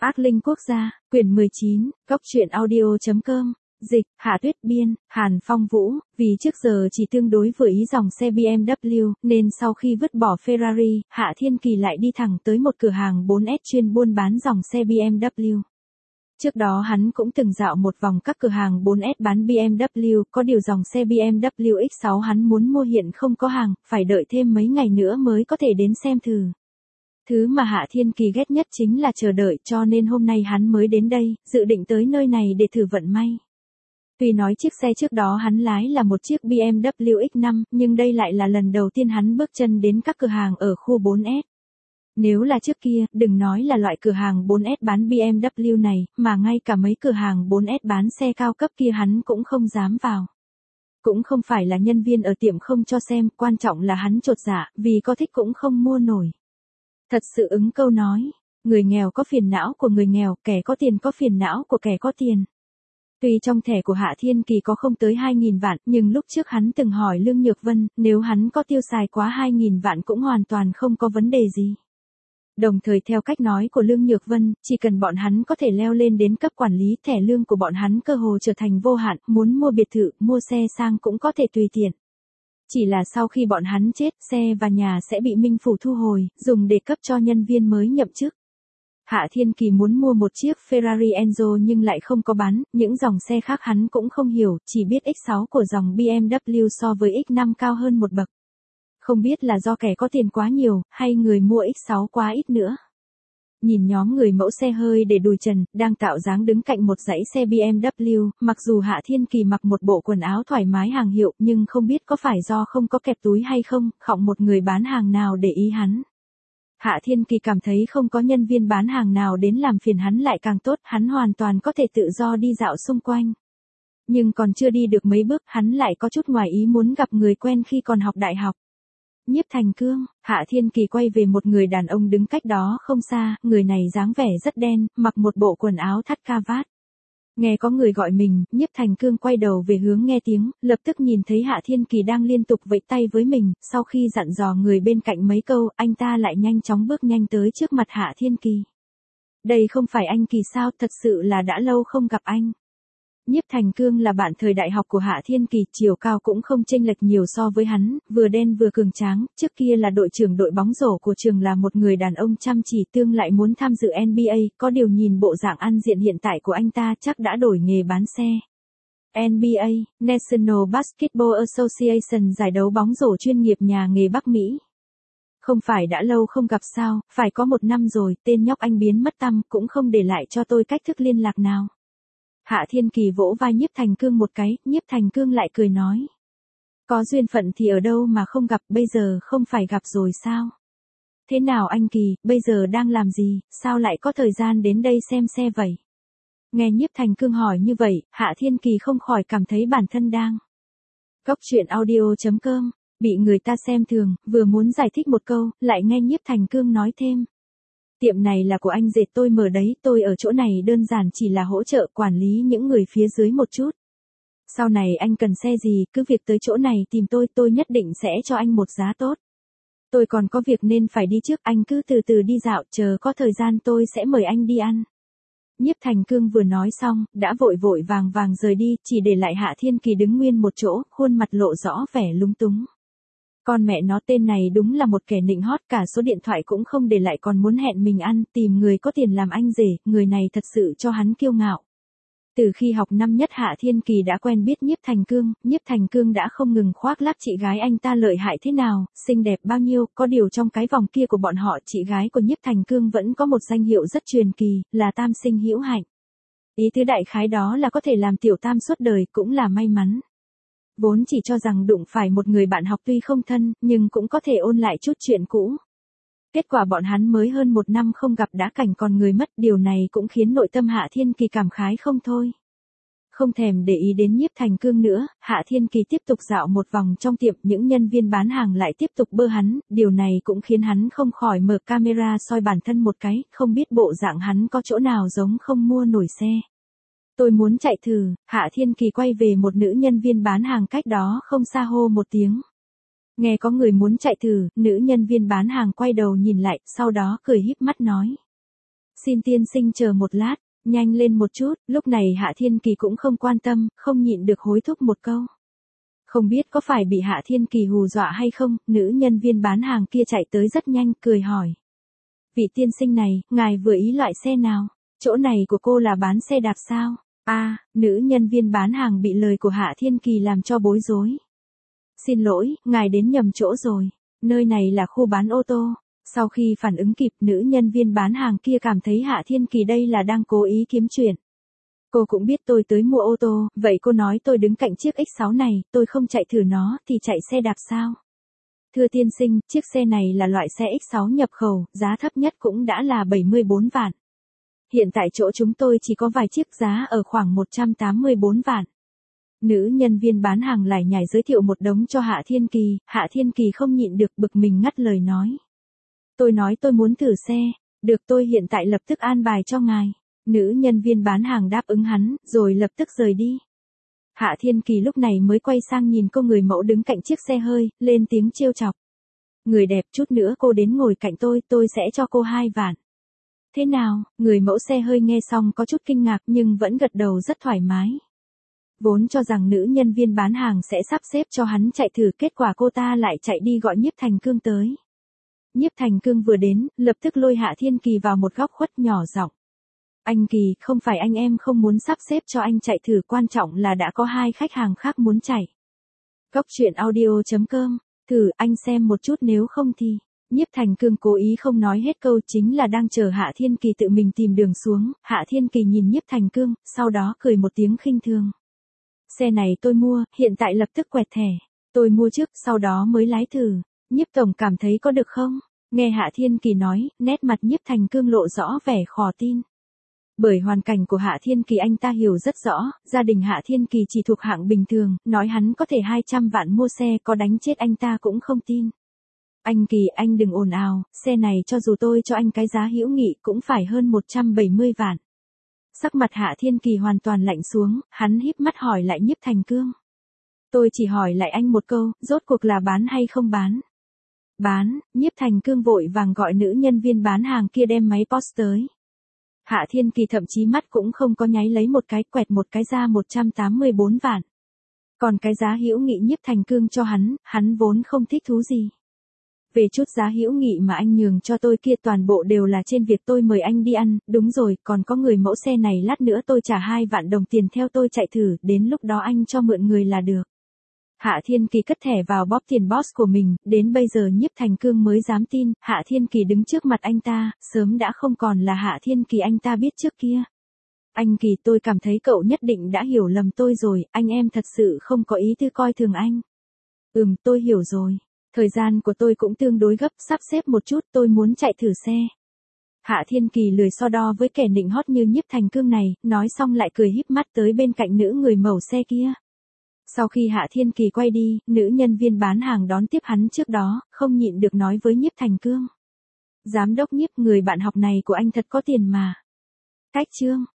Ác Linh Quốc gia, quyển 19, góc truyện audio.com, dịch, Hạ Tuyết biên, Hàn Phong Vũ, vì trước giờ chỉ tương đối vừa ý dòng xe BMW, nên sau khi vứt bỏ Ferrari, Hạ Thiên Kỳ lại đi thẳng tới một cửa hàng 4S chuyên buôn bán dòng xe BMW. Trước đó hắn cũng từng dạo một vòng các cửa hàng 4S bán BMW, có điều dòng xe BMW X6 hắn muốn mua hiện không có hàng, phải đợi thêm mấy ngày nữa mới có thể đến xem thử. Thứ mà Hạ Thiên Kỳ ghét nhất chính là chờ đợi, cho nên hôm nay hắn mới đến đây, dự định tới nơi này để thử vận may. Tuy nói chiếc xe trước đó hắn lái là một chiếc BMW X5, nhưng đây lại là lần đầu tiên hắn bước chân đến các cửa hàng ở khu 4S. Nếu là trước kia, đừng nói là loại cửa hàng 4S bán BMW này, mà ngay cả mấy cửa hàng 4S bán xe cao cấp kia hắn cũng không dám vào. Cũng không phải là nhân viên ở tiệm không cho xem, quan trọng là hắn chột dạ, vì có thích cũng không mua nổi. Thật sự ứng câu nói, người nghèo có phiền não của người nghèo, kẻ có tiền có phiền não của kẻ có tiền. Tuy trong thẻ của Hạ Thiên Kỳ có không tới 2.000 vạn, nhưng lúc trước hắn từng hỏi Lương Nhược Vân, nếu hắn có tiêu xài quá 2.000 vạn cũng hoàn toàn không có vấn đề gì. Đồng thời theo cách nói của Lương Nhược Vân, chỉ cần bọn hắn có thể leo lên đến cấp quản lý, thẻ lương của bọn hắn cơ hồ trở thành vô hạn, muốn mua biệt thự, mua xe sang cũng có thể tùy tiện. Chỉ là sau khi bọn hắn chết, xe và nhà sẽ bị Minh Phủ thu hồi, dùng để cấp cho nhân viên mới nhậm chức. Hạ Thiên Kỳ muốn mua một chiếc Ferrari Enzo nhưng lại không có bán, những dòng xe khác hắn cũng không hiểu, chỉ biết X6 của dòng BMW so với X5 cao hơn một bậc. Không biết là do kẻ có tiền quá nhiều, hay người mua X6 quá ít nữa. Nhìn nhóm người mẫu xe hơi để đùi trần, đang tạo dáng đứng cạnh một dãy xe BMW, mặc dù Hạ Thiên Kỳ mặc một bộ quần áo thoải mái hàng hiệu, nhưng không biết có phải do không có kẹp túi hay không, không một người bán hàng nào để ý hắn. Hạ Thiên Kỳ cảm thấy không có nhân viên bán hàng nào đến làm phiền hắn lại càng tốt, hắn hoàn toàn có thể tự do đi dạo xung quanh. Nhưng còn chưa đi được mấy bước, hắn lại có chút ngoài ý muốn gặp người quen khi còn học đại học. Nhiếp Thành Cương, Hạ Thiên Kỳ quay về một người đàn ông đứng cách đó không xa, người này dáng vẻ rất đen, mặc một bộ quần áo thắt ca vát. Nghe có người gọi mình, Nhiếp Thành Cương quay đầu về hướng nghe tiếng, lập tức nhìn thấy Hạ Thiên Kỳ đang liên tục vẫy tay với mình, sau khi dặn dò người bên cạnh mấy câu, anh ta lại nhanh chóng bước nhanh tới trước mặt Hạ Thiên Kỳ. Đây không phải anh Kỳ sao, thật sự là đã lâu không gặp anh. Nhiếp Thành Cương là bạn thời đại học của Hạ Thiên Kỳ, chiều cao cũng không chênh lệch nhiều so với hắn, vừa đen vừa cường tráng, trước kia là đội trưởng đội bóng rổ của trường, là một người đàn ông chăm chỉ, tương lại muốn tham dự NBA, có điều nhìn bộ dạng ăn diện hiện tại của anh ta chắc đã đổi nghề bán xe. NBA, National Basketball Association, giải đấu bóng rổ chuyên nghiệp nhà nghề Bắc Mỹ. Không phải đã lâu không gặp sao, phải có 1 năm rồi, tên nhóc anh biến mất tăm, cũng không để lại cho tôi cách thức liên lạc nào. Hạ Thiên Kỳ vỗ vai Nhiếp Thành Cương một cái, Nhiếp Thành Cương lại cười nói. Có duyên phận thì ở đâu mà không gặp, bây giờ không phải gặp rồi sao? Thế nào anh Kỳ, bây giờ đang làm gì, sao lại có thời gian đến đây xem xe vậy? Nghe Nhiếp Thành Cương hỏi như vậy, Hạ Thiên Kỳ không khỏi cảm thấy bản thân đang. Góc truyện audio.com, bị người ta xem thường, vừa muốn giải thích một câu, lại nghe Nhiếp Thành Cương nói thêm. Tiệm này là của anh dệt tôi mở đấy, tôi ở chỗ này đơn giản chỉ là hỗ trợ quản lý những người phía dưới một chút. Sau này anh cần xe gì, cứ việc tới chỗ này tìm tôi nhất định sẽ cho anh một giá tốt. Tôi còn có việc nên phải đi trước, anh cứ từ từ đi dạo, chờ có thời gian tôi sẽ mời anh đi ăn. Nhiếp Thành Cương vừa nói xong, đã vội vội vàng vàng rời đi, chỉ để lại Hạ Thiên Kỳ đứng nguyên một chỗ, khuôn mặt lộ rõ vẻ lúng túng. Con mẹ nó, tên này đúng là một kẻ nịnh hót, cả số điện thoại cũng không để lại còn muốn hẹn mình ăn, tìm người có tiền làm anh rể, người này thật sự cho hắn kiêu ngạo. Từ khi học năm nhất Hạ Thiên Kỳ đã quen biết Nhiếp Thành Cương đã không ngừng khoác lác chị gái anh ta lợi hại thế nào, xinh đẹp bao nhiêu, có điều trong cái vòng kia của bọn họ chị gái của Nhiếp Thành Cương vẫn có một danh hiệu rất truyền kỳ, là tam sinh hữu hạnh. Ý tứ đại khái đó là có thể làm tiểu tam suốt đời, cũng là may mắn. Vốn chỉ cho rằng đụng phải một người bạn học tuy không thân, nhưng cũng có thể ôn lại chút chuyện cũ. Kết quả bọn hắn mới hơn 1 năm không gặp đã cảnh còn người mất, điều này cũng khiến nội tâm Hạ Thiên Kỳ cảm khái không thôi. Không thèm để ý đến Nhiếp Thành Cương nữa, Hạ Thiên Kỳ tiếp tục dạo một vòng trong tiệm, những nhân viên bán hàng lại tiếp tục bơ hắn, điều này cũng khiến hắn không khỏi mở camera soi bản thân một cái, không biết bộ dạng hắn có chỗ nào giống không mua nổi xe. Tôi muốn chạy thử, Hạ Thiên Kỳ quay về một nữ nhân viên bán hàng cách đó không xa hô một tiếng. Nghe có người muốn chạy thử, nữ nhân viên bán hàng quay đầu nhìn lại, sau đó cười híp mắt nói. Xin tiên sinh chờ một lát, nhanh lên một chút, lúc này Hạ Thiên Kỳ cũng không quan tâm, không nhịn được hối thúc một câu. Không biết có phải bị Hạ Thiên Kỳ hù dọa hay không, nữ nhân viên bán hàng kia chạy tới rất nhanh, cười hỏi. Vị tiên sinh này, ngài vừa ý loại xe nào? Chỗ này của cô là bán xe đạp sao? Nữ nhân viên bán hàng bị lời của Hạ Thiên Kỳ làm cho bối rối. Xin lỗi, ngài đến nhầm chỗ rồi. Nơi này là khu bán ô tô. Sau khi phản ứng kịp, nữ nhân viên bán hàng kia cảm thấy Hạ Thiên Kỳ đây là đang cố ý kiếm chuyện. Cô cũng biết tôi tới mua ô tô, vậy cô nói tôi đứng cạnh chiếc X6 này, tôi không chạy thử nó, thì chạy xe đạp sao? Thưa tiên sinh, chiếc xe này là loại xe X6 nhập khẩu, giá thấp nhất cũng đã là 74 vạn. Hiện tại chỗ chúng tôi chỉ có vài chiếc giá ở khoảng 184 vạn. Nữ nhân viên bán hàng lải nhải giới thiệu một đống cho Hạ Thiên Kỳ không nhịn được bực mình ngắt lời nói. Tôi nói tôi muốn thử xe, được tôi hiện tại lập tức an bài cho ngài. Nữ nhân viên bán hàng đáp ứng hắn, rồi lập tức rời đi. Hạ Thiên Kỳ lúc này mới quay sang nhìn cô người mẫu đứng cạnh chiếc xe hơi, lên tiếng trêu chọc. Người đẹp, chút nữa cô đến ngồi cạnh tôi sẽ cho cô 2 vạn. Thế nào? Người mẫu xe hơi nghe xong có chút kinh ngạc nhưng vẫn gật đầu rất thoải mái. Vốn cho rằng nữ nhân viên bán hàng sẽ sắp xếp cho hắn chạy thử, kết quả cô ta lại chạy đi gọi Nhiếp Thành Cương tới. Nhiếp Thành Cương vừa đến, lập tức lôi Hạ Thiên Kỳ vào một góc khuất nhỏ giọng. Anh Kỳ, không phải anh em không muốn sắp xếp cho anh chạy thử, quan trọng là đã có 2 khách hàng khác muốn chạy. Góc truyện audio.com, thử anh xem một chút nếu không thì. Nhiếp Thành Cương cố ý không nói hết câu, chính là đang chờ Hạ Thiên Kỳ tự mình tìm đường xuống. Hạ Thiên Kỳ nhìn Nhiếp Thành Cương, sau đó cười một tiếng khinh thường. Xe này tôi mua, hiện tại lập tức quẹt thẻ. Tôi mua trước, sau đó mới lái thử. Nhiếp tổng cảm thấy có được không? Nghe Hạ Thiên Kỳ nói, nét mặt Nhiếp Thành Cương lộ rõ vẻ khó tin. Bởi hoàn cảnh của Hạ Thiên Kỳ anh ta hiểu rất rõ, gia đình Hạ Thiên Kỳ chỉ thuộc hạng bình thường, nói hắn có thể 200 vạn mua xe có đánh chết anh ta cũng không tin. Anh Kỳ, anh đừng ồn ào, xe này cho dù tôi cho anh cái giá hữu nghị cũng phải hơn 170 vạn. Sắc mặt Hạ Thiên Kỳ hoàn toàn lạnh xuống, hắn híp mắt hỏi lại Nhiếp Thành Cương. Tôi chỉ hỏi lại anh một câu, rốt cuộc là bán hay không bán? Bán. Nhiếp Thành Cương vội vàng gọi nữ nhân viên bán hàng kia đem máy POS tới. Hạ Thiên Kỳ thậm chí mắt cũng không có nháy lấy một cái, quẹt một cái ra 184 vạn. Còn cái giá hữu nghị Nhiếp Thành Cương cho hắn vốn không thích thú gì. Về chút giá hữu nghị mà anh nhường cho tôi kia toàn bộ đều là trên việc tôi mời anh đi ăn, đúng rồi, còn có người mẫu xe này lát nữa tôi trả 2 vạn đồng tiền theo tôi chạy thử, đến lúc đó anh cho mượn người là được. Hạ Thiên Kỳ cất thẻ vào bóp tiền boss của mình, đến bây giờ Nhiếp Thành Cương mới dám tin, Hạ Thiên Kỳ đứng trước mặt anh ta, sớm đã không còn là Hạ Thiên Kỳ anh ta biết trước kia. Anh Kỳ, tôi cảm thấy cậu nhất định đã hiểu lầm tôi rồi, anh em thật sự không có ý tư coi thường anh. Tôi hiểu rồi. Thời gian của tôi cũng tương đối gấp, sắp xếp một chút, tôi muốn chạy thử xe. Hạ Thiên Kỳ lười so đo với kẻ nịnh hót như Nhiếp Thành Cương này, nói xong lại cười híp mắt tới bên cạnh nữ người mẫu xe kia. Sau khi Hạ Thiên Kỳ quay đi, nữ nhân viên bán hàng đón tiếp hắn trước đó, không nhịn được nói với Nhiếp Thành Cương. Giám đốc Nhiếp, người bạn học này của anh thật có tiền mà. Cách chương.